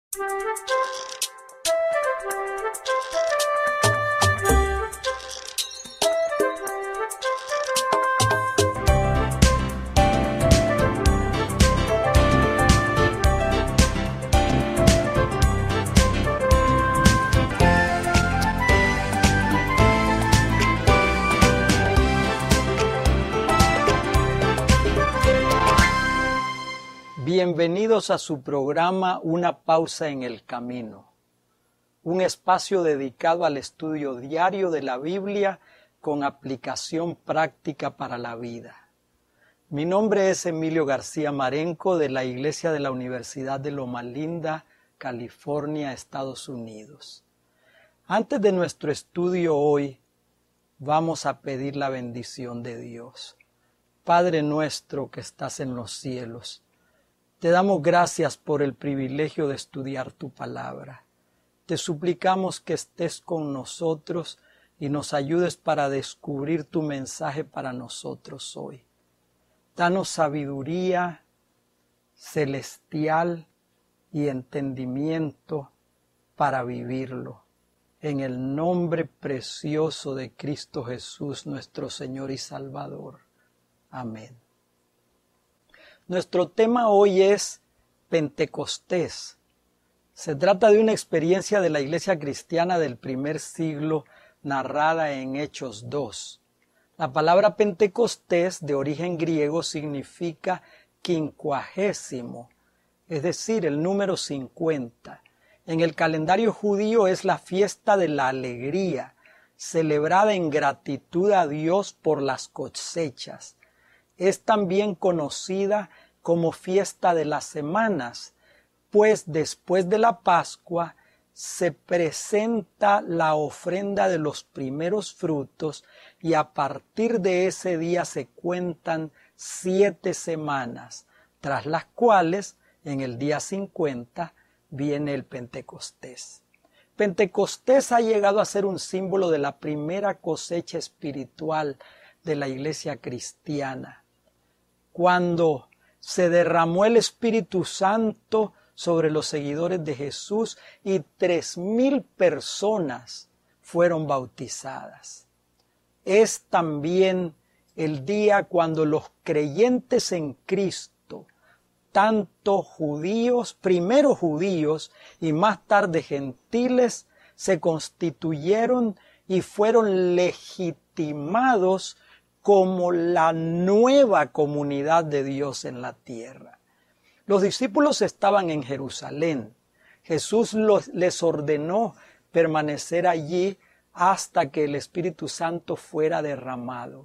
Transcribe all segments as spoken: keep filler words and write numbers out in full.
Bienvenidos a su programa Una pausa en el camino, un espacio dedicado al estudio diario de la Biblia con aplicación práctica para la vida. Mi nombre es Emilio García Marenco de la Iglesia de la Universidad de Loma Linda, California, Estados Unidos. Antes de nuestro estudio hoy, vamos a pedir la bendición de Dios. Padre nuestro que estás en los cielos, te damos gracias por el privilegio de estudiar tu palabra. Te suplicamos que estés con nosotros y nos ayudes para descubrir tu mensaje para nosotros hoy. Danos sabiduría celestial y entendimiento para vivirlo. En el nombre precioso de Cristo Jesús, nuestro Señor y Salvador. Amén. Nuestro tema hoy es Pentecostés. Se trata de una experiencia de la iglesia cristiana del primer siglo narrada en Hechos dos. La palabra Pentecostés, de origen griego, significa quincuagésimo, es decir, el número cincuenta. En el calendario judío es la fiesta de la alegría, celebrada en gratitud a Dios por las cosechas. Es también conocida como fiesta de las semanas, pues después de la Pascua se presenta la ofrenda de los primeros frutos y a partir de ese día se cuentan siete semanas, tras las cuales en el día cincuenta viene el Pentecostés. Pentecostés ha llegado a ser un símbolo de la primera cosecha espiritual de la iglesia cristiana, cuando se derramó el Espíritu Santo sobre los seguidores de Jesús y tres mil personas fueron bautizadas. Es también el día cuando los creyentes en Cristo, tanto judíos, primero judíos y más tarde gentiles, se constituyeron y fueron legitimados como la nueva comunidad de Dios en la tierra. Los discípulos estaban en Jerusalén. Jesús los, les ordenó permanecer allí hasta que el Espíritu Santo fuera derramado.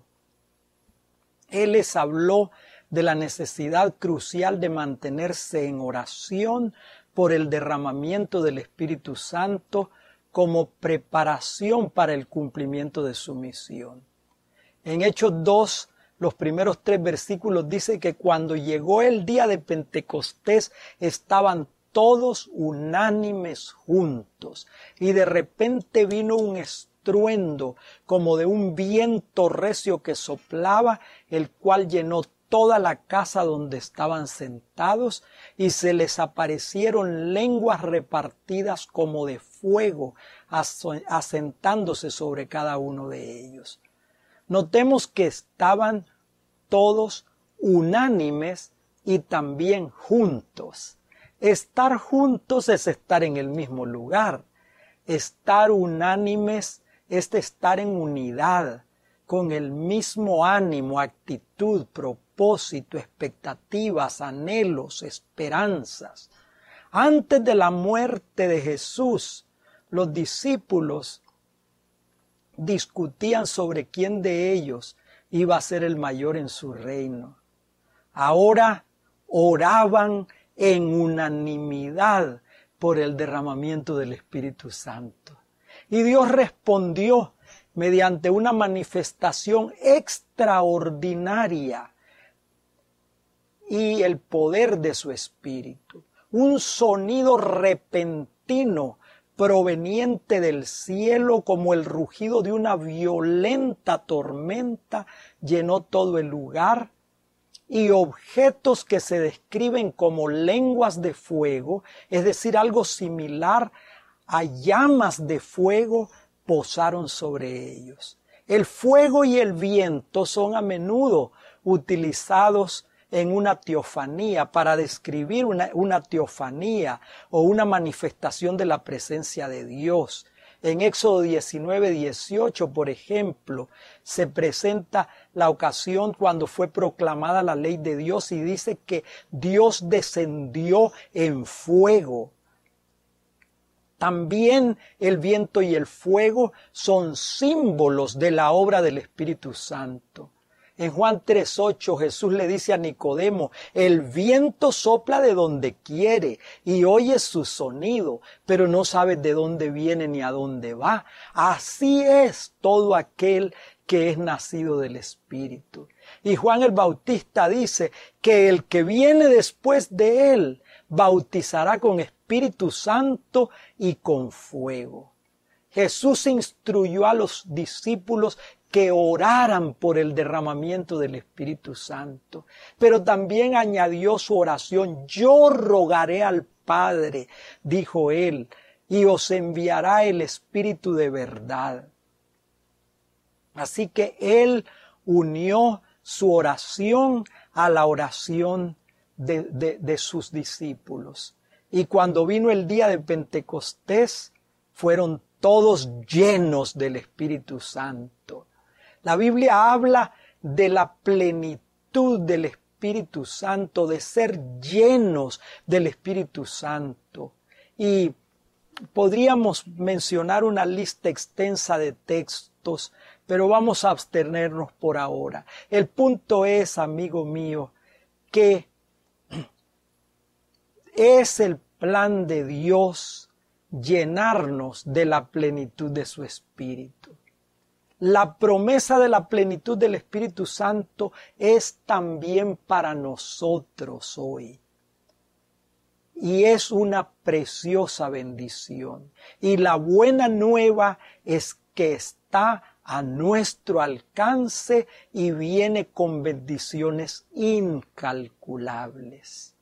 Él les habló de la necesidad crucial de mantenerse en oración por el derramamiento del Espíritu Santo como preparación para el cumplimiento de su misión. En Hechos dos, los primeros tres versículos dice que cuando llegó el día de Pentecostés estaban todos unánimes juntos y de repente vino un estruendo como de un viento recio que soplaba, el cual llenó toda la casa donde estaban sentados y se les aparecieron lenguas repartidas como de fuego asentándose sobre cada uno de ellos. Notemos que estaban todos unánimes y también juntos. Estar juntos es estar en el mismo lugar. Estar unánimes es estar en unidad, con el mismo ánimo, actitud, propósito, expectativas, anhelos, esperanzas. Antes de la muerte de Jesús, los discípulos discutían sobre quién de ellos iba a ser el mayor en su reino. Ahora oraban en unanimidad por el derramamiento del Espíritu Santo. Y Dios respondió mediante una manifestación extraordinaria y el poder de su Espíritu. Un sonido repentino proveniente del cielo como el rugido de una violenta tormenta llenó todo el lugar y objetos que se describen como lenguas de fuego, es decir, algo similar a llamas de fuego, posaron sobre ellos. El fuego y el viento son a menudo utilizados en una teofanía, para describir una, una teofanía o una manifestación de la presencia de Dios. En Éxodo diecinueve, dieciocho, por ejemplo, se presenta la ocasión cuando fue proclamada la ley de Dios y dice que Dios descendió en fuego. También el viento y el fuego son símbolos de la obra del Espíritu Santo. En Juan tres ocho Jesús le dice a Nicodemo, el viento sopla de donde quiere y oyes su sonido, pero no sabes de dónde viene ni a dónde va. Así es todo aquel que es nacido del Espíritu. Y Juan el Bautista dice que el que viene después de él bautizará con Espíritu Santo y con fuego. Jesús instruyó a los discípulos que oraran por el derramamiento del Espíritu Santo. Pero también añadió su oración, yo rogaré al Padre, dijo él, y os enviará el Espíritu de verdad. Así que él unió su oración a la oración de, de, de sus discípulos. Y cuando vino el día de Pentecostés, fueron todos llenos del Espíritu Santo. La Biblia habla de la plenitud del Espíritu Santo, de ser llenos del Espíritu Santo. Y podríamos mencionar una lista extensa de textos, pero vamos a abstenernos por ahora. El punto es, amigo mío, que es el plan de Dios llenarnos de la plenitud de su Espíritu. La promesa de la plenitud del Espíritu Santo es también para nosotros hoy. Y es una preciosa bendición. Y la buena nueva es que está a nuestro alcance y viene con bendiciones incalculables.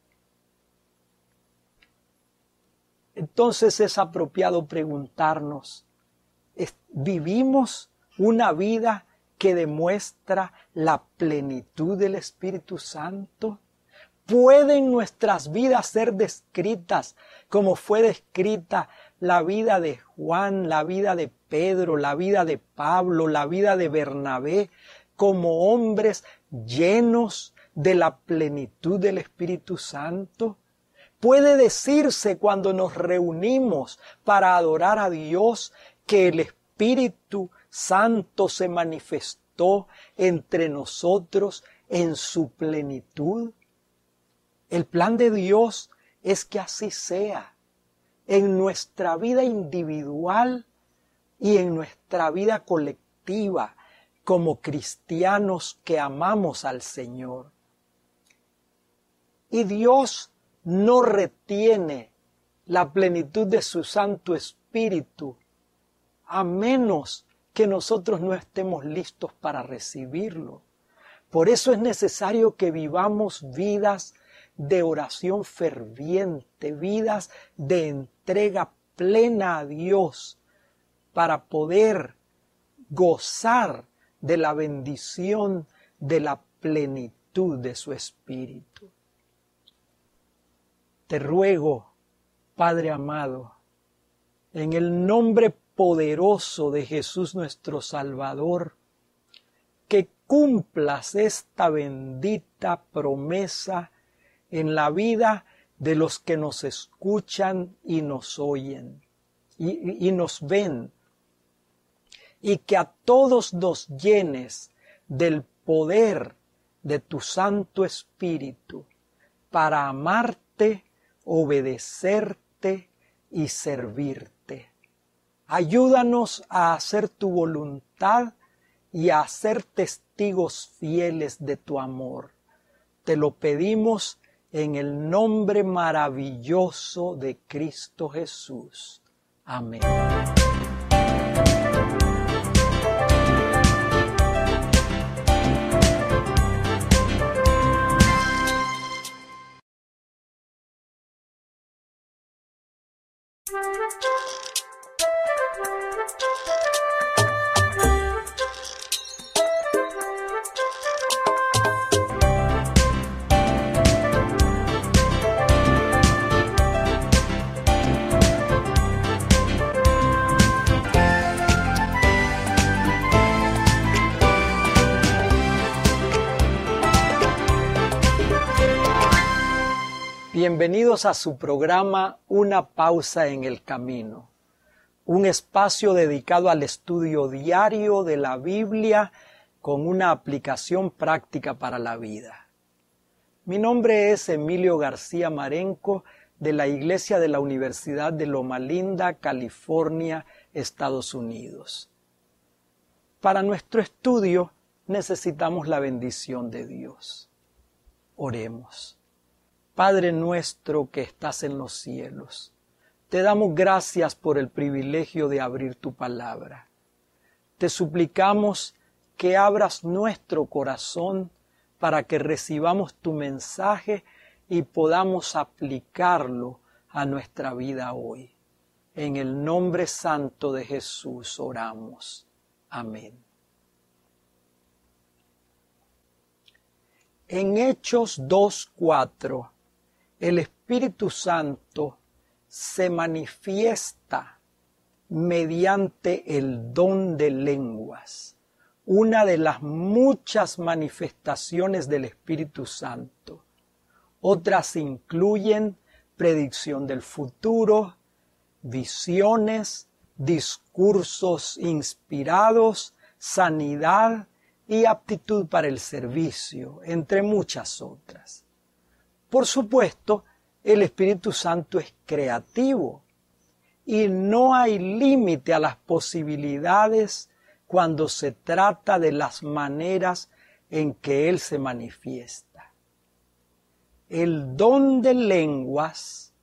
Entonces es apropiado preguntarnos, ¿vivimos una vida que demuestra la plenitud del Espíritu Santo? ¿Pueden nuestras vidas ser descritas como fue descrita la vida de Juan, la vida de Pedro, la vida de Pablo, la vida de Bernabé, como hombres llenos de la plenitud del Espíritu Santo? Puede decirse cuando nos reunimos para adorar a Dios que el Espíritu Santo se manifestó entre nosotros en su plenitud. El plan de Dios es que así sea en nuestra vida individual y en nuestra vida colectiva como cristianos que amamos al Señor. Y Dios no retiene la plenitud de su Santo Espíritu a menos que nosotros no estemos listos para recibirlo. Por eso es necesario que vivamos vidas de oración ferviente, vidas de entrega plena a Dios para poder gozar de la bendición de la plenitud de su Espíritu. Te ruego, Padre amado, en el nombre poderoso de Jesús nuestro Salvador, que cumplas esta bendita promesa en la vida de los que nos escuchan y nos oyen y, y nos ven, y que a todos nos llenes del poder de tu Santo Espíritu para amarte, obedecerte y servirte. Ayúdanos a hacer tu voluntad y a ser testigos fieles de tu amor. Te lo pedimos en el nombre maravilloso de Cristo Jesús. Amén. Bienvenidos a su programa Una pausa en el camino, un espacio dedicado al estudio diario de la Biblia con una aplicación práctica para la vida. Mi nombre es Emilio García Marenco de la Iglesia de la Universidad de Loma Linda, California, Estados Unidos. Para nuestro estudio necesitamos la bendición de Dios. Oremos. Padre nuestro que estás en los cielos, te damos gracias por el privilegio de abrir tu palabra. Te suplicamos que abras nuestro corazón para que recibamos tu mensaje y podamos aplicarlo a nuestra vida hoy. En el nombre santo de Jesús oramos. Amén. En Hechos dos cuatro, el Espíritu Santo se manifiesta mediante el don de lenguas, una de las muchas manifestaciones del Espíritu Santo. Otras incluyen predicción del futuro, visiones, discursos inspirados, sanidad y aptitud para el servicio, entre muchas otras. Por supuesto, el Espíritu Santo es creativo y no hay límite a las posibilidades cuando se trata de las maneras en que Él se manifiesta. El don de lenguas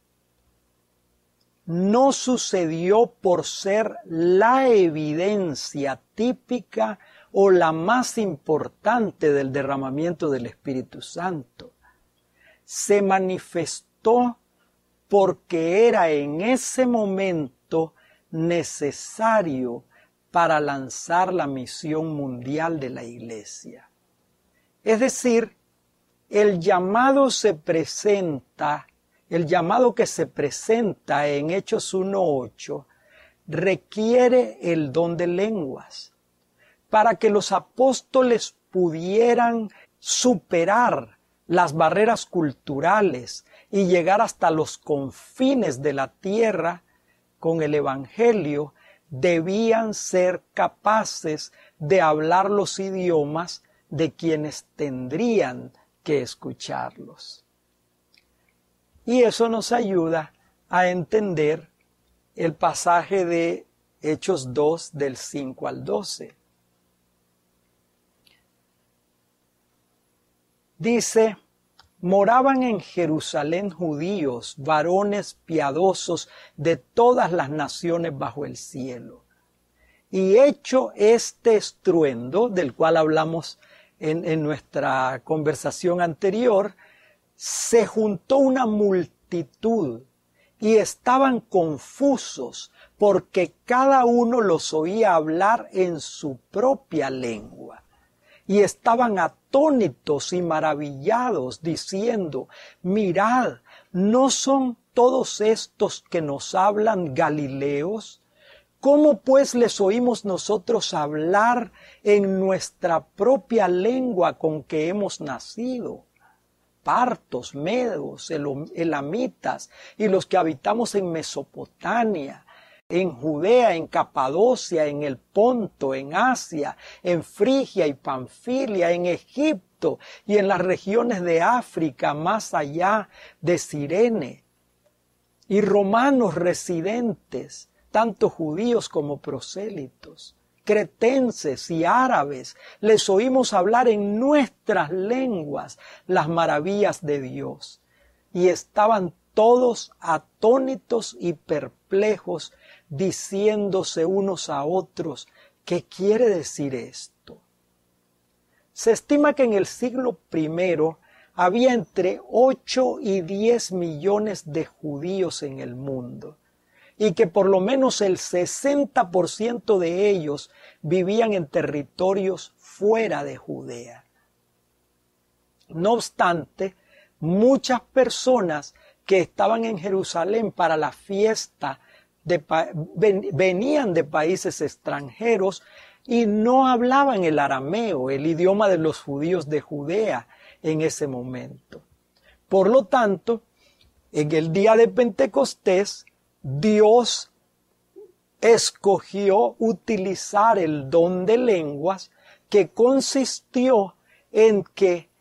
no sucedió por ser la evidencia típica o la más importante del derramamiento del Espíritu Santo. Se manifestó porque era en ese momento necesario para lanzar la misión mundial de la Iglesia. Es decir, el llamado se presenta, el llamado que se presenta en Hechos uno ocho requiere el don de lenguas para que los apóstoles pudieran superar las barreras culturales y llegar hasta los confines de la tierra con el Evangelio. Debían ser capaces de hablar los idiomas de quienes tendrían que escucharlos. Y eso nos ayuda a entender el pasaje de Hechos dos del cinco al doce. Dice: moraban en Jerusalén judíos, varones piadosos de todas las naciones bajo el cielo. Y hecho este estruendo, del cual hablamos en, en nuestra conversación anterior, se juntó una multitud y estaban confusos porque cada uno los oía hablar en su propia lengua. Y estaban atónitos y maravillados, diciendo: mirad, ¿no son todos estos que nos hablan galileos? ¿Cómo pues les oímos nosotros hablar en nuestra propia lengua con que hemos nacido? Partos, medos, elamitas y los que habitamos en Mesopotamia, en Judea, en Capadocia, en el Ponto, en Asia, en Frigia y Panfilia, en Egipto y en las regiones de África más allá de Cirene, y romanos residentes, tanto judíos como prosélitos, cretenses y árabes, les oímos hablar en nuestras lenguas las maravillas de Dios, y estaban todos atónitos y perplejos, diciéndose unos a otros: ¿qué quiere decir esto? Se estima que en el siglo primero había entre ocho y diez millones de judíos en el mundo, y que por lo menos el sesenta por ciento de ellos vivían en territorios fuera de Judea. No obstante, muchas personas que estaban en Jerusalén para la fiesta de, ven, venían de países extranjeros y no hablaban el arameo, el idioma de los judíos de Judea en ese momento. Por lo tanto, en el día de Pentecostés, Dios escogió utilizar el don de lenguas, que consistió en que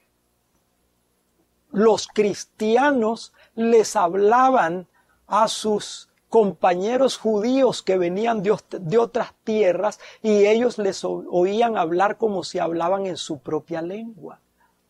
los cristianos les hablaban a sus compañeros judíos que venían de, de otras tierras y ellos les oían hablar como si hablaban en su propia lengua.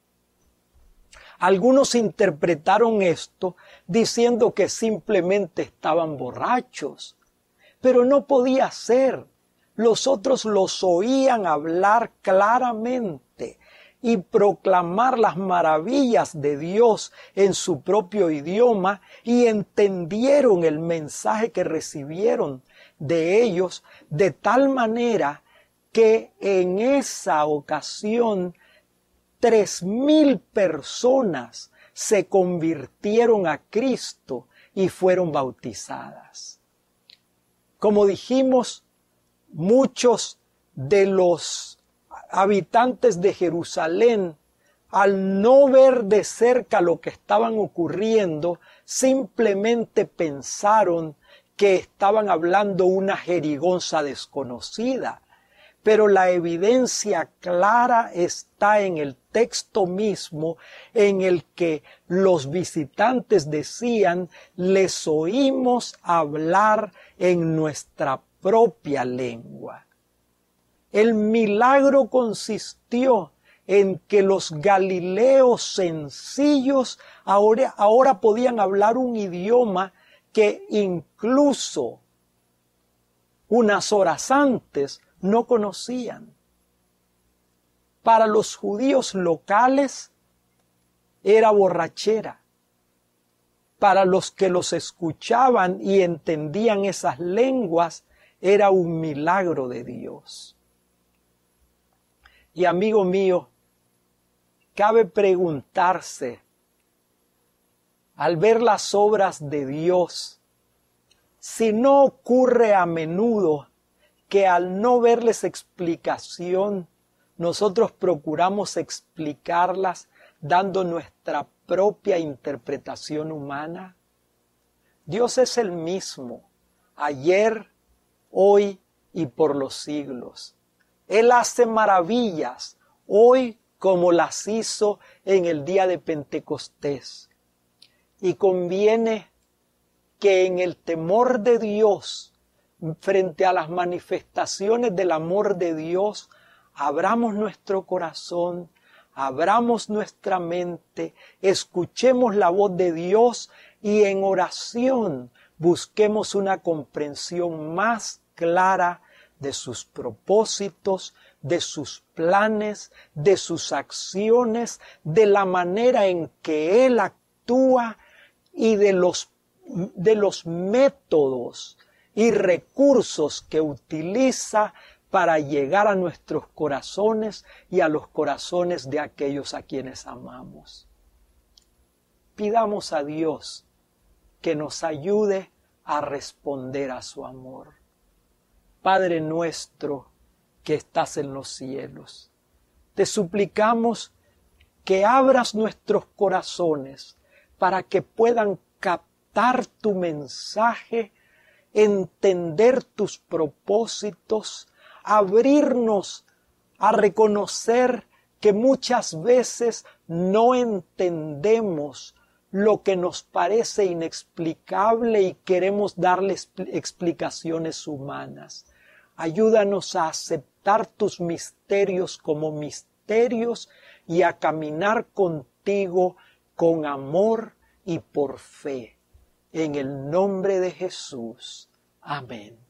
Algunos interpretaron esto diciendo que simplemente estaban borrachos, pero no podía ser. Los otros los oían hablar claramente y proclamar las maravillas de Dios en su propio idioma y entendieron el mensaje que recibieron de ellos de tal manera que en esa ocasión Tres mil personas se convirtieron a Cristo y fueron bautizadas. Como dijimos, muchos de los habitantes de Jerusalén, al no ver de cerca lo que estaban ocurriendo, simplemente pensaron que estaban hablando una jerigonza desconocida. Pero la evidencia clara está en el texto mismo en el que los visitantes decían, les oímos hablar en nuestra propia lengua. El milagro consistió en que los galileos sencillos ahora, ahora podían hablar un idioma que incluso unas horas antes no conocían. Para los judíos locales era borrachera. Para los que los escuchaban y entendían esas lenguas, era un milagro de Dios. Y amigo mío, cabe preguntarse, al ver las obras de Dios, si no ocurre a menudo que al no verles explicación, nosotros procuramos explicarlas dando nuestra propia interpretación humana. Dios es el mismo, ayer, hoy y por los siglos. Él hace maravillas, hoy como las hizo en el día de Pentecostés. Y conviene que en el temor de Dios, frente a las manifestaciones del amor de Dios, abramos nuestro corazón, abramos nuestra mente, escuchemos la voz de Dios y en oración busquemos una comprensión más clara de sus propósitos, de sus planes, de sus acciones, de la manera en que Él actúa y de los, de los métodos y recursos que utiliza para llegar a nuestros corazones y a los corazones de aquellos a quienes amamos. Pidamos a Dios que nos ayude a responder a su amor. Padre nuestro que estás en los cielos, te suplicamos que abras nuestros corazones para que puedan captar tu mensaje, entender tus propósitos, abrirnos a reconocer que muchas veces no entendemos lo que nos parece inexplicable y queremos darle explicaciones humanas. Ayúdanos a aceptar tus misterios como misterios y a caminar contigo con amor y por fe. En el nombre de Jesús. Amén.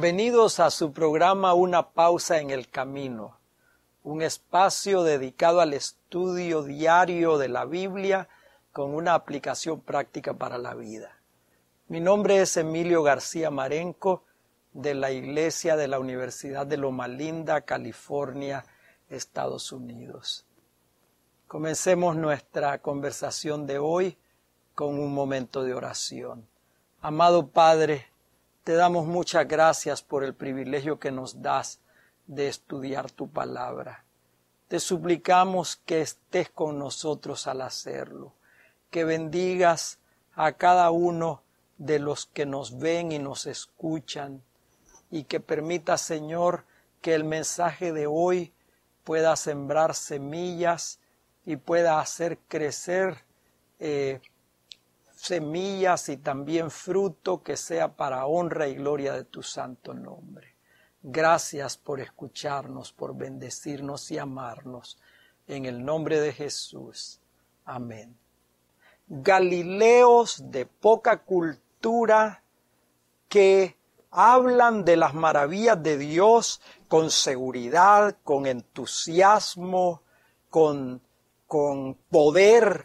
Bienvenidos a su programa Una pausa en el camino, un espacio dedicado al estudio diario de la Biblia con una aplicación práctica para la vida. Mi nombre es Emilio García Marenco, de la Iglesia de la Universidad de Loma Linda, California, Estados Unidos. Comencemos nuestra conversación de hoy con un momento de oración. Amado Padre, te damos muchas gracias por el privilegio que nos das de estudiar tu palabra. Te suplicamos que estés con nosotros al hacerlo, que bendigas a cada uno de los que nos ven y nos escuchan y que permita, Señor, que el mensaje de hoy pueda sembrar semillas y pueda hacer crecer eh, semillas y también fruto que sea para honra y gloria de tu santo nombre. Gracias por escucharnos, por bendecirnos y amarnos. En el nombre de Jesús. Amén. Galileos de poca cultura que hablan de las maravillas de Dios con seguridad, con entusiasmo, con, con poder,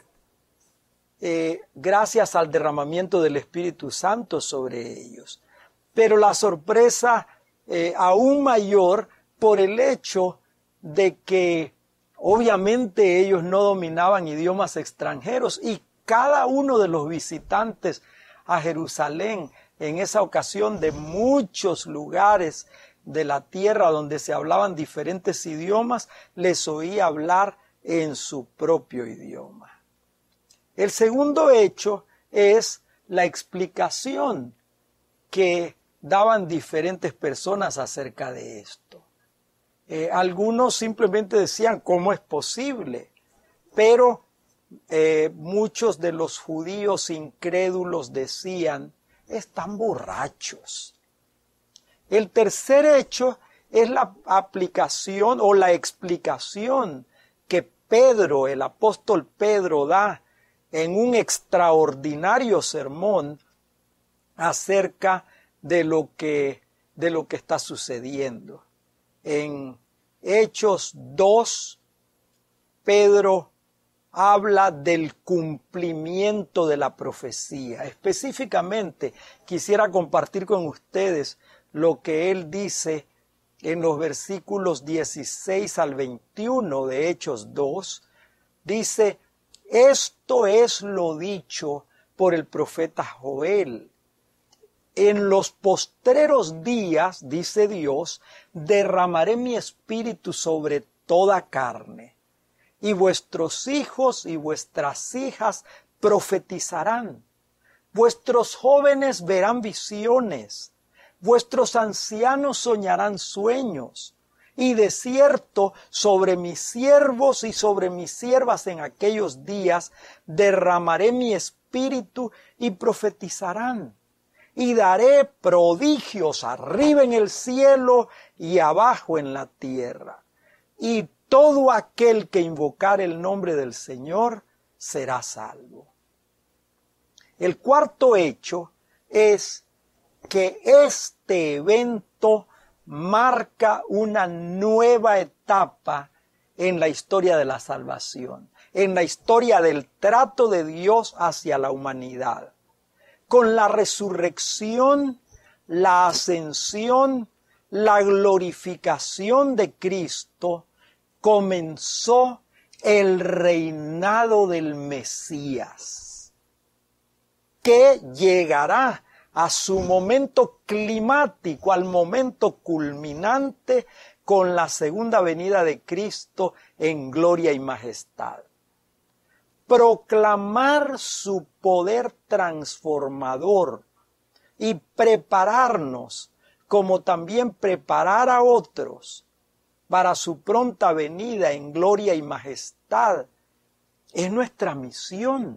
Eh, gracias al derramamiento del Espíritu Santo sobre ellos. Pero la sorpresa eh, aún mayor por el hecho de que obviamente ellos no dominaban idiomas extranjeros y cada uno de los visitantes a Jerusalén en esa ocasión de muchos lugares de la tierra donde se hablaban diferentes idiomas, les oía hablar en su propio idioma. El segundo hecho es la explicación que daban diferentes personas acerca de esto. Eh, algunos simplemente decían, ¿cómo es posible? Pero eh, muchos de los judíos incrédulos decían, están borrachos. El tercer hecho es la aplicación o la explicación que Pedro, el apóstol Pedro, da en un extraordinario sermón acerca de lo que, de lo que está sucediendo. En Hechos dos, Pedro habla del cumplimiento de la profecía. Específicamente, quisiera compartir con ustedes lo que él dice en los versículos dieciséis al veintiuno de Hechos dos. Dice, esto es lo dicho por el profeta Joel. En los postreros días, dice Dios, derramaré mi espíritu sobre toda carne, y vuestros hijos y vuestras hijas profetizarán. Vuestros jóvenes verán visiones, vuestros ancianos soñarán sueños. Y de cierto, sobre mis siervos y sobre mis siervas en aquellos días derramaré mi espíritu y profetizarán. Y daré prodigios arriba en el cielo y abajo en la tierra. Y todo aquel que invocare el nombre del Señor será salvo. El cuarto hecho es que este evento marca una nueva etapa en la historia de la salvación, en la historia del trato de Dios hacia la humanidad. Con la resurrección, la ascensión, la glorificación de Cristo, comenzó el reinado del Mesías, que llegará a su momento climático, al momento culminante con la segunda venida de Cristo en gloria y majestad. Proclamar su poder transformador y prepararnos, como también preparar a otros para su pronta venida en gloria y majestad, es nuestra misión.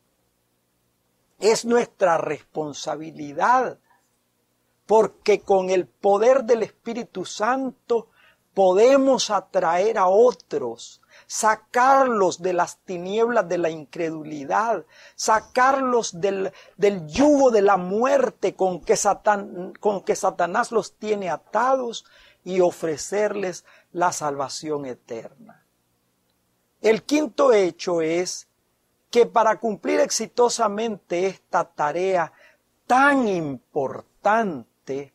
Es nuestra responsabilidad, porque con el poder del Espíritu Santo podemos atraer a otros sacarlos de las tinieblas de la incredulidad, sacarlos del, del yugo de la muerte con que, Satán, con que Satanás los tiene atados y ofrecerles la salvación eterna. El quinto hecho es que para cumplir exitosamente esta tarea tan importante,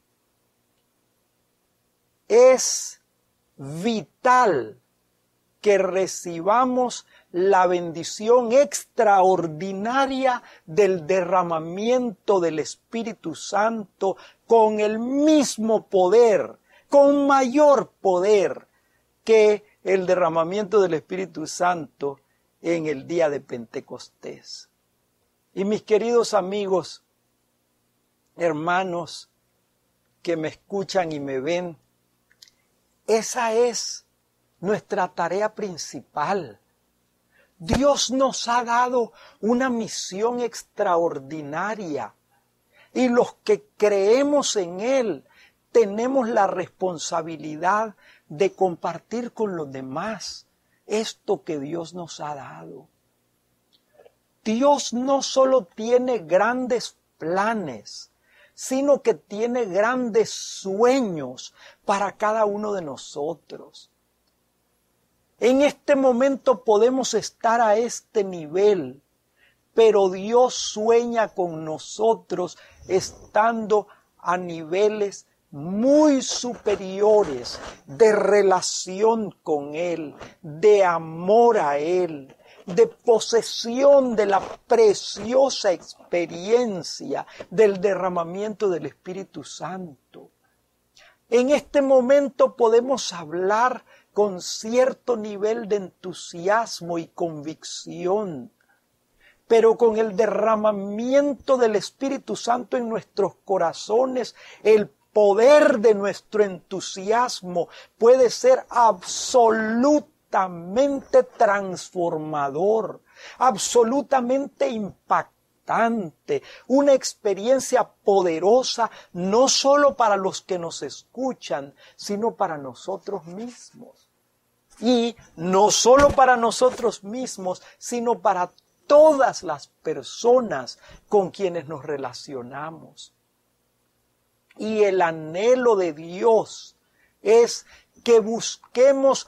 es vital que recibamos la bendición extraordinaria del derramamiento del Espíritu Santo con el mismo poder, con mayor poder que el derramamiento del Espíritu Santo en el día de Pentecostés. Y mis queridos amigos, hermanos que me escuchan y me ven, esa es nuestra tarea principal. Dios nos ha dado una misión extraordinaria y los que creemos en Él tenemos la responsabilidad de compartir con los demás esto que Dios nos ha dado. Dios no solo tiene grandes planes, sino que tiene grandes sueños para cada uno de nosotros. En este momento podemos estar a este nivel, pero Dios sueña con nosotros estando a niveles muy superiores de relación con Él, de amor a Él, de posesión de la preciosa experiencia del derramamiento del Espíritu Santo. En este momento podemos hablar con cierto nivel de entusiasmo y convicción, pero con el derramamiento del Espíritu Santo en nuestros corazones, el poder de nuestro entusiasmo puede ser absolutamente transformador, absolutamente impactante, una experiencia poderosa no solo para los que nos escuchan, sino para nosotros mismos. Y no solo para nosotros mismos, sino para todas las personas con quienes nos relacionamos. Y el anhelo de Dios es que busquemos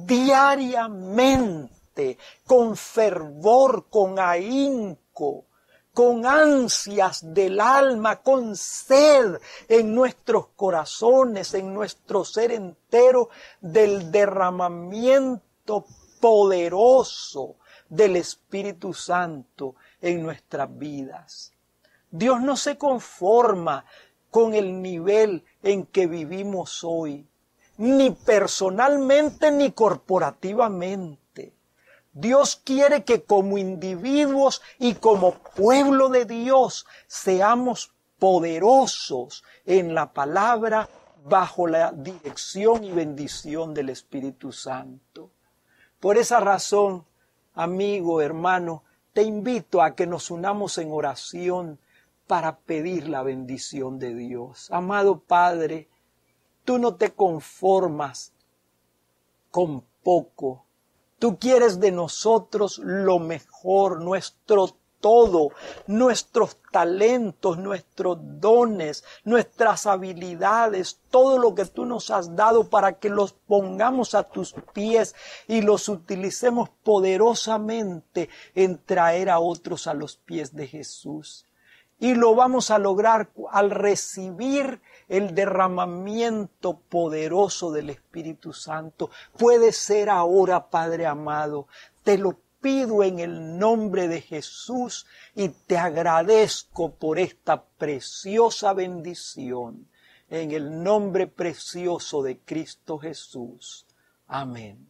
diariamente, con fervor, con ahínco, con ansias del alma, con sed en nuestros corazones, en nuestro ser entero, del derramamiento poderoso del Espíritu Santo en nuestras vidas. Dios no se conforma con el nivel en que vivimos hoy, ni personalmente ni corporativamente. Dios quiere que como individuos y como pueblo de Dios seamos poderosos en la palabra bajo la dirección y bendición del Espíritu Santo. Por esa razón, amigo, hermano, te invito a que nos unamos en oración para pedir la bendición de Dios. Amado Padre, tú no te conformas con poco. Tú quieres de nosotros lo mejor, nuestro todo, nuestros talentos, nuestros dones, nuestras habilidades, todo lo que tú nos has dado para que los pongamos a tus pies y los utilicemos poderosamente en traer a otros a los pies de Jesús. Y lo vamos a lograr al recibir el derramamiento poderoso del Espíritu Santo. Puede ser ahora, Padre amado. Te lo pido en el nombre de Jesús y te agradezco por esta preciosa bendición. En el nombre precioso de Cristo Jesús. Amén.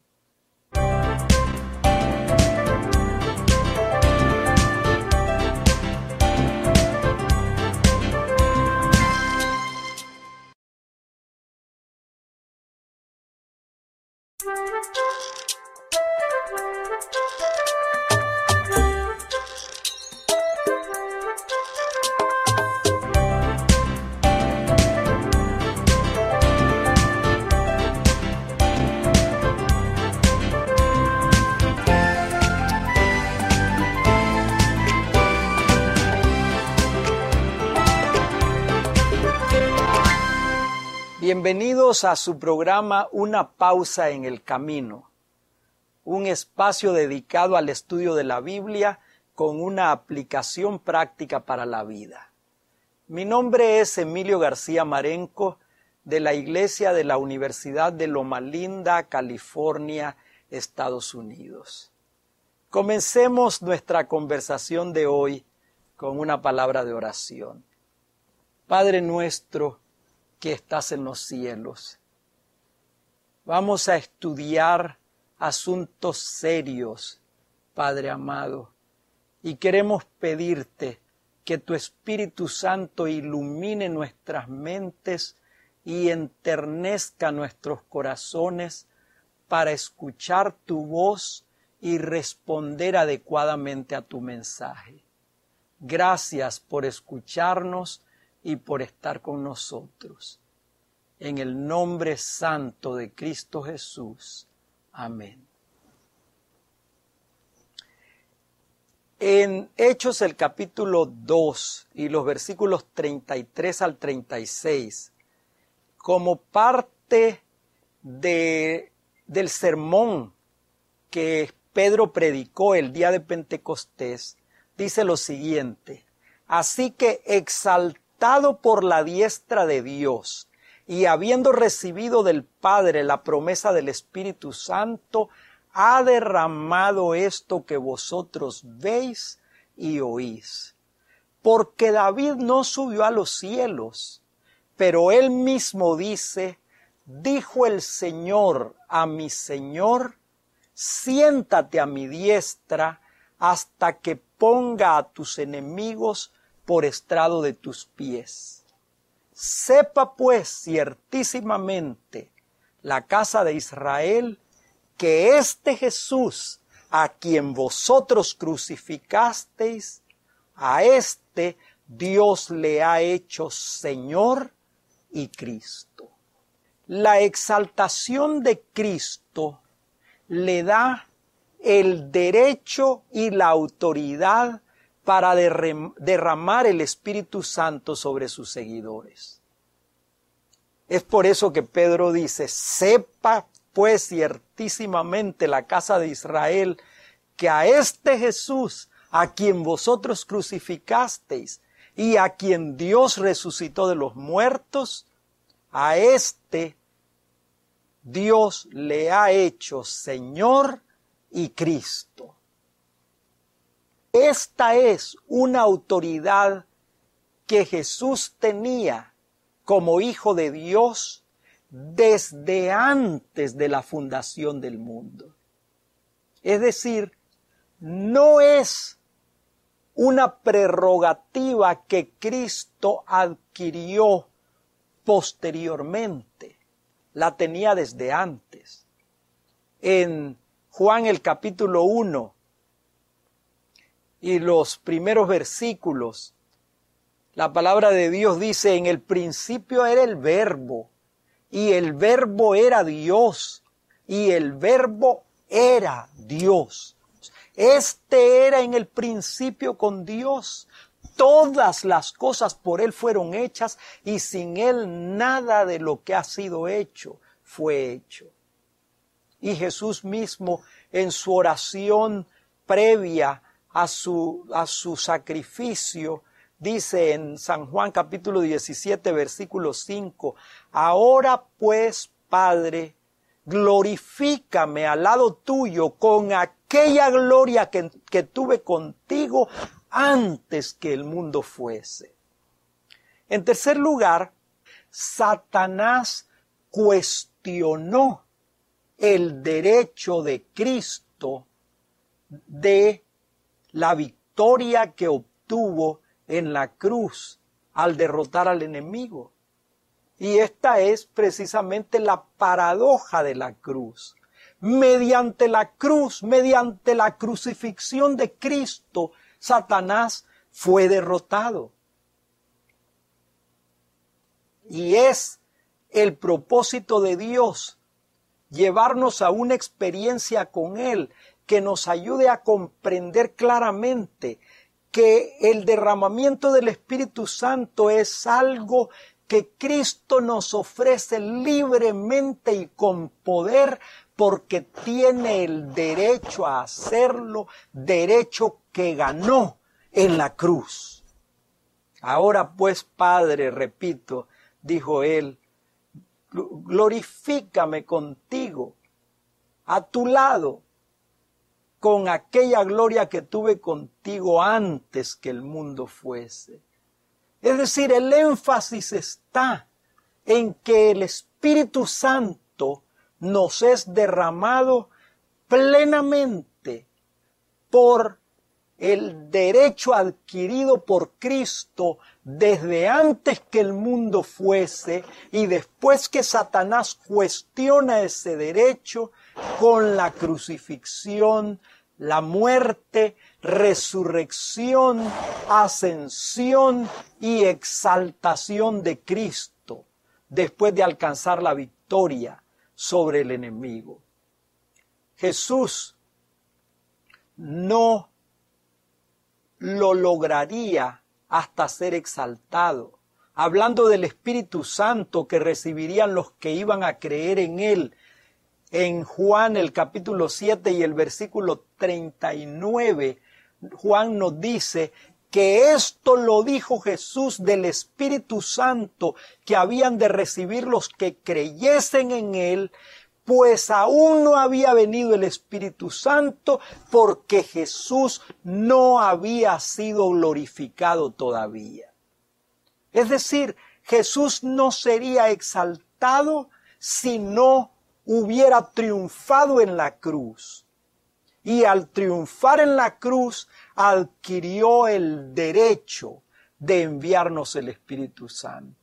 Bienvenidos a su programa Una pausa en el camino, un espacio dedicado al estudio de la Biblia con una aplicación práctica para la vida. Mi nombre es Emilio García Marenco, de la Iglesia de la Universidad de Loma Linda, California, Estados Unidos. Comencemos nuestra conversación de hoy con una palabra de oración. Padre nuestro que estás en los cielos, vamos a estudiar asuntos serios, Padre amado, y queremos pedirte que tu Espíritu Santo ilumine nuestras mentes y enternezca nuestros corazones para escuchar tu voz y responder adecuadamente a tu mensaje. Gracias por escucharnos y por estar con nosotros. En el nombre santo de Cristo Jesús. Amén. En Hechos el capítulo dos y los versículos treinta y tres al treinta y seis, como parte de, del sermón que Pedro predicó el día de Pentecostés, dice lo siguiente: así que exaltado por la diestra de Dios y habiendo recibido del Padre la promesa del Espíritu Santo, ha derramado esto que vosotros veis y oís. Porque David no subió a los cielos, pero él mismo dice: dijo el Señor a mi Señor, siéntate a mi diestra hasta que ponga a tus enemigos por estrado de tus pies. Sepa pues ciertísimamente la casa de Israel que este Jesús, a quien vosotros crucificasteis, a este Dios le ha hecho Señor y Cristo. La exaltación de Cristo le da el derecho y la autoridad para derramar el Espíritu Santo sobre sus seguidores. Es por eso que Pedro dice: sepa pues ciertísimamente la casa de Israel que a este Jesús, a quien vosotros crucificasteis y a quien Dios resucitó de los muertos, a este Dios le ha hecho Señor y Cristo. Esta es una autoridad que Jesús tenía como Hijo de Dios desde antes de la fundación del mundo. Es decir, no es una prerrogativa que Cristo adquirió posteriormente, la tenía desde antes. En Juan el capítulo uno y los primeros versículos, la palabra de Dios dice: en el principio era el Verbo, y el Verbo era Dios, y el Verbo era Dios. Este era en el principio con Dios. Todas las cosas por Él fueron hechas, y sin Él nada de lo que ha sido hecho fue hecho. Y Jesús mismo, en su oración previa a su, a su sacrificio, dice en San Juan capítulo diecisiete, versículo cinco: ahora pues, Padre, glorifícame al lado tuyo con aquella gloria que, que tuve contigo antes que el mundo fuese. En tercer lugar, Satanás cuestionó el derecho de Cristo de la victoria que obtuvo en la cruz al derrotar al enemigo. Y esta es precisamente la paradoja de la cruz. Mediante la cruz, mediante la crucifixión de Cristo, Satanás fue derrotado. Y es el propósito de Dios llevarnos a una experiencia con Él que nos ayude a comprender claramente que el derramamiento del Espíritu Santo es algo que Cristo nos ofrece libremente y con poder, porque tiene el derecho a hacerlo, derecho que ganó en la cruz. Ahora pues, Padre, repito, dijo él, glorifícame contigo, a tu lado, con aquella gloria que tuve contigo antes que el mundo fuese. Es decir, el énfasis está en que el Espíritu Santo nos es derramado plenamente por el derecho adquirido por Cristo desde antes que el mundo fuese, y después que Satanás cuestiona ese derecho con la crucifixión, la muerte, resurrección, ascensión y exaltación de Cristo, después de alcanzar la victoria sobre el enemigo. Jesús no lo lograría hasta ser exaltado. Hablando del Espíritu Santo que recibirían los que iban a creer en Él, en Juan el capítulo siete y el versículo treinta y nueve, Juan nos dice que esto lo dijo Jesús del Espíritu Santo que habían de recibir los que creyesen en Él, pues aún no había venido el Espíritu Santo porque Jesús no había sido glorificado todavía. Es decir, Jesús no sería exaltado si no hubiera triunfado en la cruz. Y al triunfar en la cruz, adquirió el derecho de enviarnos el Espíritu Santo.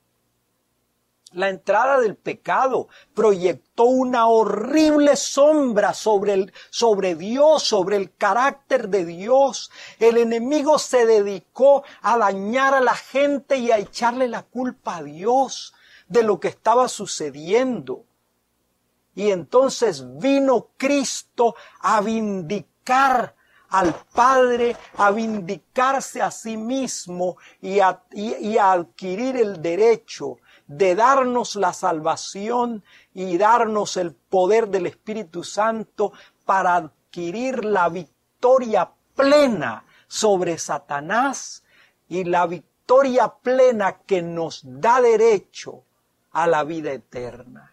La entrada del pecado proyectó una horrible sombra sobre, el, sobre Dios, sobre el carácter de Dios. El enemigo se dedicó a dañar a la gente y a echarle la culpa a Dios de lo que estaba sucediendo. Y entonces vino Cristo a vindicar al Padre, a vindicarse a sí mismo y a, y, y a adquirir el derecho de darnos la salvación y darnos el poder del Espíritu Santo para adquirir la victoria plena sobre Satanás y la victoria plena que nos da derecho a la vida eterna.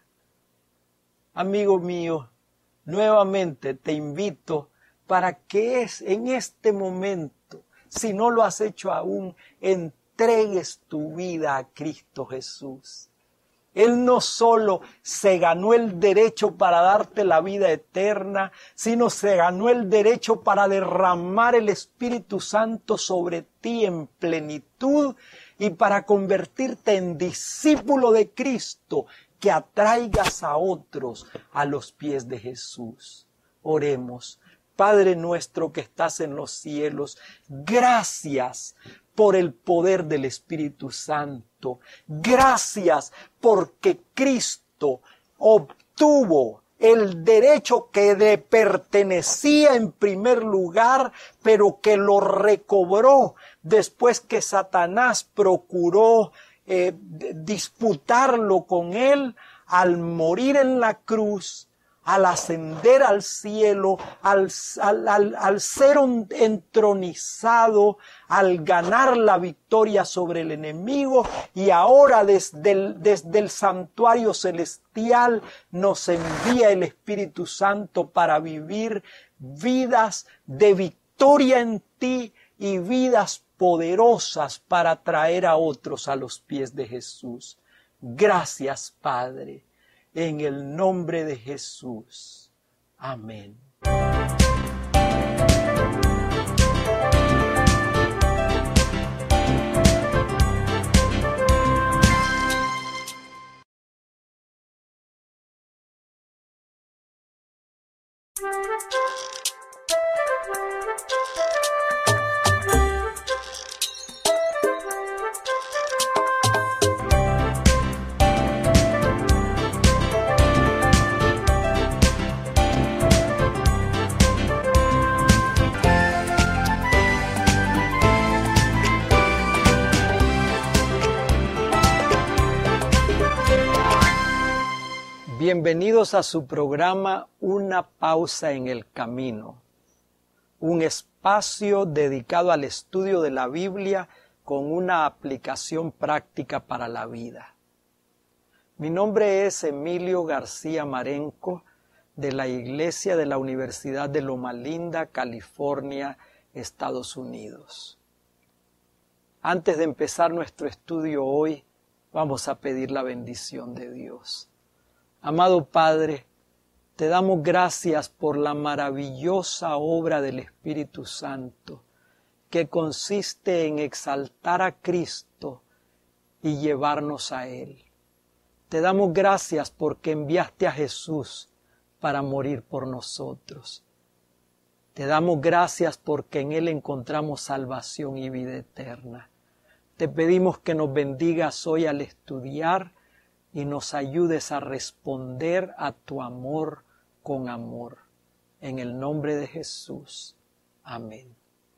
Amigo mío, nuevamente te invito para que es en este momento, si no lo has hecho aún, entregues tu vida a Cristo Jesús. Él no solo se ganó el derecho para darte la vida eterna, sino se ganó el derecho para derramar el Espíritu Santo sobre ti en plenitud y para convertirte en discípulo de Cristo, que atraigas a otros a los pies de Jesús. Oremos. Padre nuestro que estás en los cielos, gracias por el poder del Espíritu Santo. Gracias porque Cristo obtuvo el derecho que le pertenecía en primer lugar, pero que lo recobró después que Satanás procuró Eh, disputarlo con él al morir en la cruz, al ascender al cielo, al, al, al, al ser entronizado, al ganar la victoria sobre el enemigo, y ahora desde el, desde el santuario celestial nos envía el Espíritu Santo para vivir vidas de victoria en ti y vidas poderosas para traer a otros a los pies de Jesús. Gracias, Padre, en el nombre de Jesús. Amén. Bienvenidos a su programa Una pausa en el camino, un espacio dedicado al estudio de la Biblia con una aplicación práctica para la vida. Mi nombre es Emilio García Marenco, de la Iglesia de la Universidad de Loma Linda, California, Estados Unidos. Antes de empezar nuestro estudio hoy, vamos a pedir la bendición de Dios. Amado Padre, te damos gracias por la maravillosa obra del Espíritu Santo, que consiste en exaltar a Cristo y llevarnos a Él. Te damos gracias porque enviaste a Jesús para morir por nosotros. Te damos gracias porque en Él encontramos salvación y vida eterna. Te pedimos que nos bendigas hoy al estudiar y nos ayudes a responder a tu amor con amor. En el nombre de Jesús. Amén.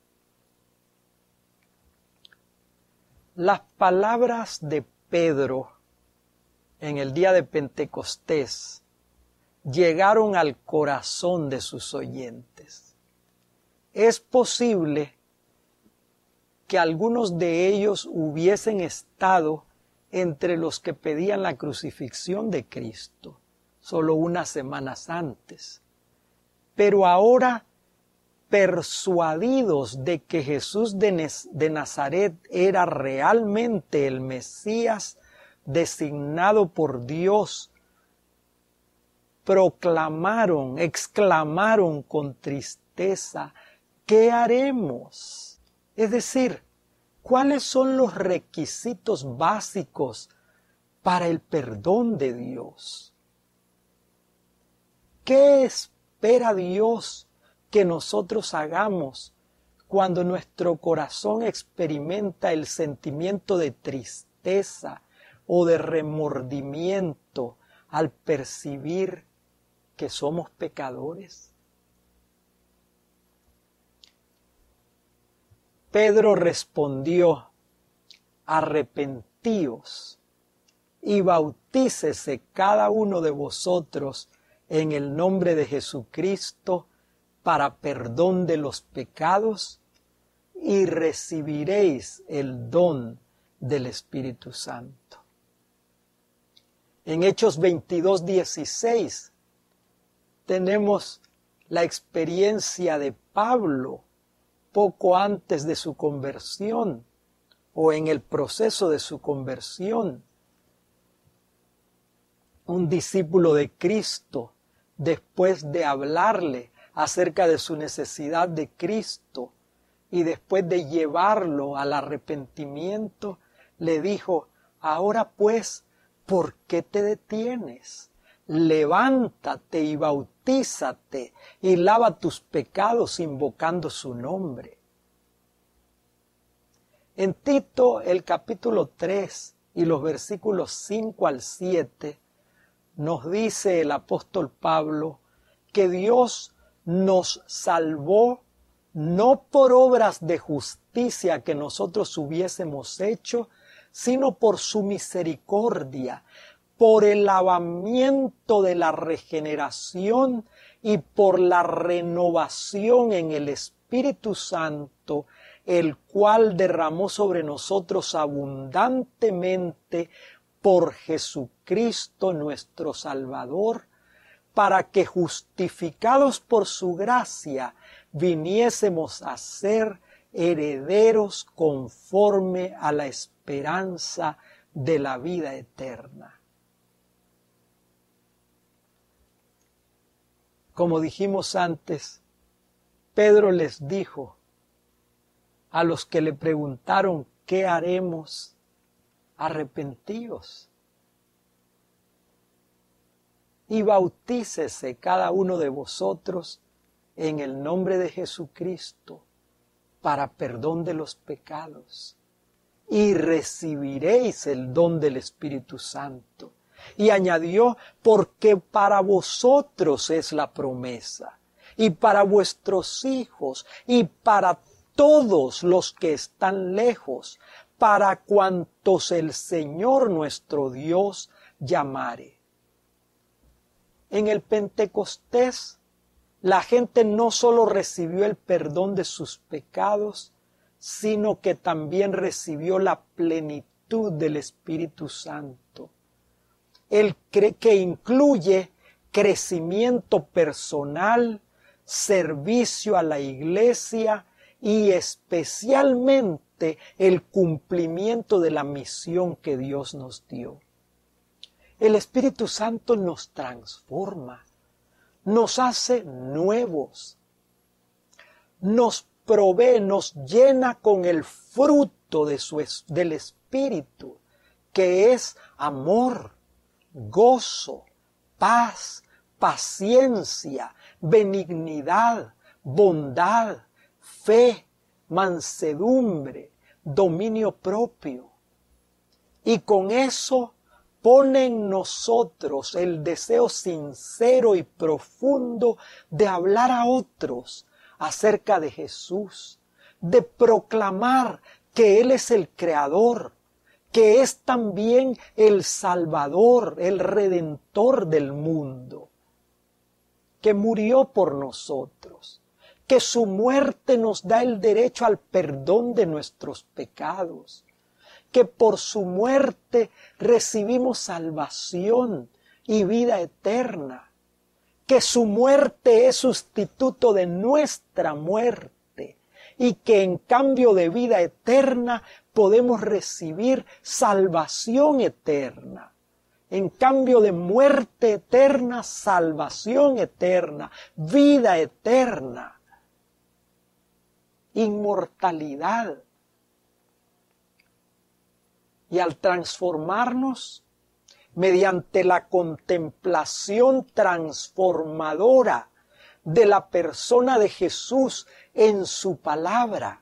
Las palabras de Pedro en el día de Pentecostés llegaron al corazón de sus oyentes. Es posible que algunos de ellos hubiesen estado entre los que pedían la crucifixión de Cristo, solo unas semanas antes. Pero ahora, persuadidos de que Jesús de Nazaret era realmente el Mesías designado por Dios, proclamaron, exclamaron con tristeza, ¿qué haremos? Es decir, ¿cuáles son los requisitos básicos para el perdón de Dios? ¿Qué espera Dios que nosotros hagamos cuando nuestro corazón experimenta el sentimiento de tristeza o de remordimiento al percibir que somos pecadores? Pedro respondió, arrepentíos y bautícese cada uno de vosotros en el nombre de Jesucristo para perdón de los pecados y recibiréis el don del Espíritu Santo. En Hechos veintidós, dieciséis tenemos la experiencia de Pablo poco antes de su conversión o en el proceso de su conversión. Un discípulo de Cristo, después de hablarle acerca de su necesidad de Cristo y después de llevarlo al arrepentimiento, le dijo, ahora pues, ¿por qué te detienes? Levántate y bautízate y lava tus pecados invocando su nombre. En Tito, el capítulo tres y los versículos cinco al siete, nos dice el apóstol Pablo que Dios nos salvó no por obras de justicia que nosotros hubiésemos hecho, sino por su misericordia, por el lavamiento de la regeneración y por la renovación en el Espíritu Santo, el cual derramó sobre nosotros abundantemente por Jesucristo nuestro Salvador, para que justificados por su gracia viniésemos a ser herederos conforme a la esperanza de la vida eterna. Como dijimos antes, Pedro les dijo a los que le preguntaron, ¿qué haremos? Arrepentíos y bautícese cada uno de vosotros en el nombre de Jesucristo para perdón de los pecados y recibiréis el don del Espíritu Santo. Y añadió, porque para vosotros es la promesa, y para vuestros hijos, y para todos los que están lejos, para cuantos el Señor nuestro Dios llamare. En el Pentecostés, la gente no solo recibió el perdón de sus pecados, sino que también recibió la plenitud del Espíritu Santo, el que incluye crecimiento personal, servicio a la iglesia y especialmente el cumplimiento de la misión que Dios nos dio. El Espíritu Santo nos transforma, nos hace nuevos, nos provee, nos llena con el fruto de su, del Espíritu, que es amor, gozo, paz, paciencia, benignidad, bondad, fe, mansedumbre, dominio propio. Y con eso pone en nosotros el deseo sincero y profundo de hablar a otros acerca de Jesús, de proclamar que Él es el Creador, que es también el Salvador, el Redentor del mundo, que murió por nosotros, que su muerte nos da el derecho al perdón de nuestros pecados, que por su muerte recibimos salvación y vida eterna, que su muerte es sustituto de nuestra muerte y que en cambio de vida eterna podemos recibir salvación eterna. En cambio de muerte eterna, salvación eterna, vida eterna, inmortalidad. Y al transformarnos mediante la contemplación transformadora de la persona de Jesús en su palabra,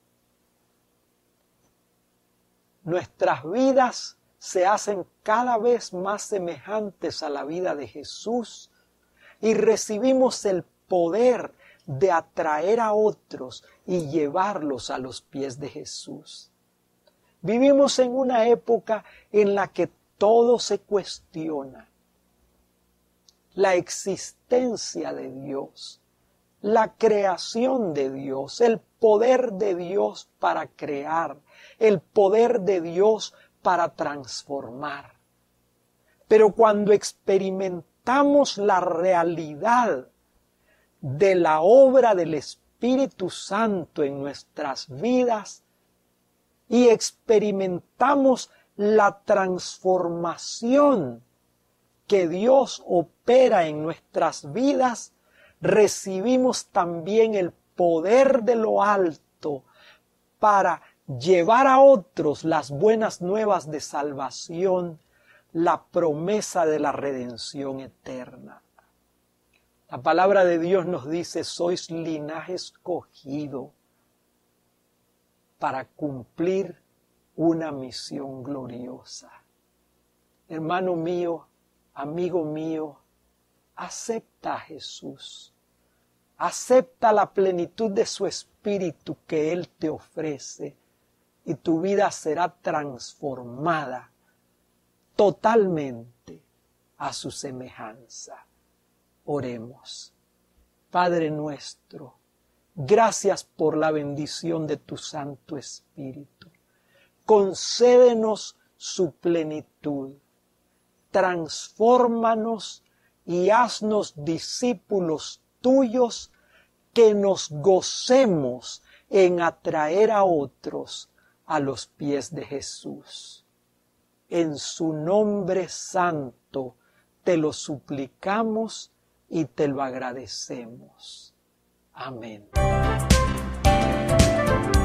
nuestras vidas se hacen cada vez más semejantes a la vida de Jesús y recibimos el poder de atraer a otros y llevarlos a los pies de Jesús. Vivimos en una época en la que todo se cuestiona. La existencia de Dios, la creación de Dios, el poder de Dios para crear, el poder de Dios para transformar. Pero cuando experimentamos la realidad de la obra del Espíritu Santo en nuestras vidas y experimentamos la transformación que Dios opera en nuestras vidas, recibimos también el poder de lo alto para llevar a otros las buenas nuevas de salvación, la promesa de la redención eterna. La palabra de Dios nos dice, sois linaje escogido para cumplir una misión gloriosa. Hermano mío, amigo mío, acepta a Jesús. Acepta la plenitud de su Espíritu que Él te ofrece y tu vida será transformada totalmente a su semejanza. Oremos. Padre nuestro, gracias por la bendición de tu Santo Espíritu. Concédenos su plenitud. Transfórmanos y haznos discípulos tuyos que nos gocemos en atraer a otros a los pies de Jesús. En su nombre santo te lo suplicamos y te lo agradecemos. Amén.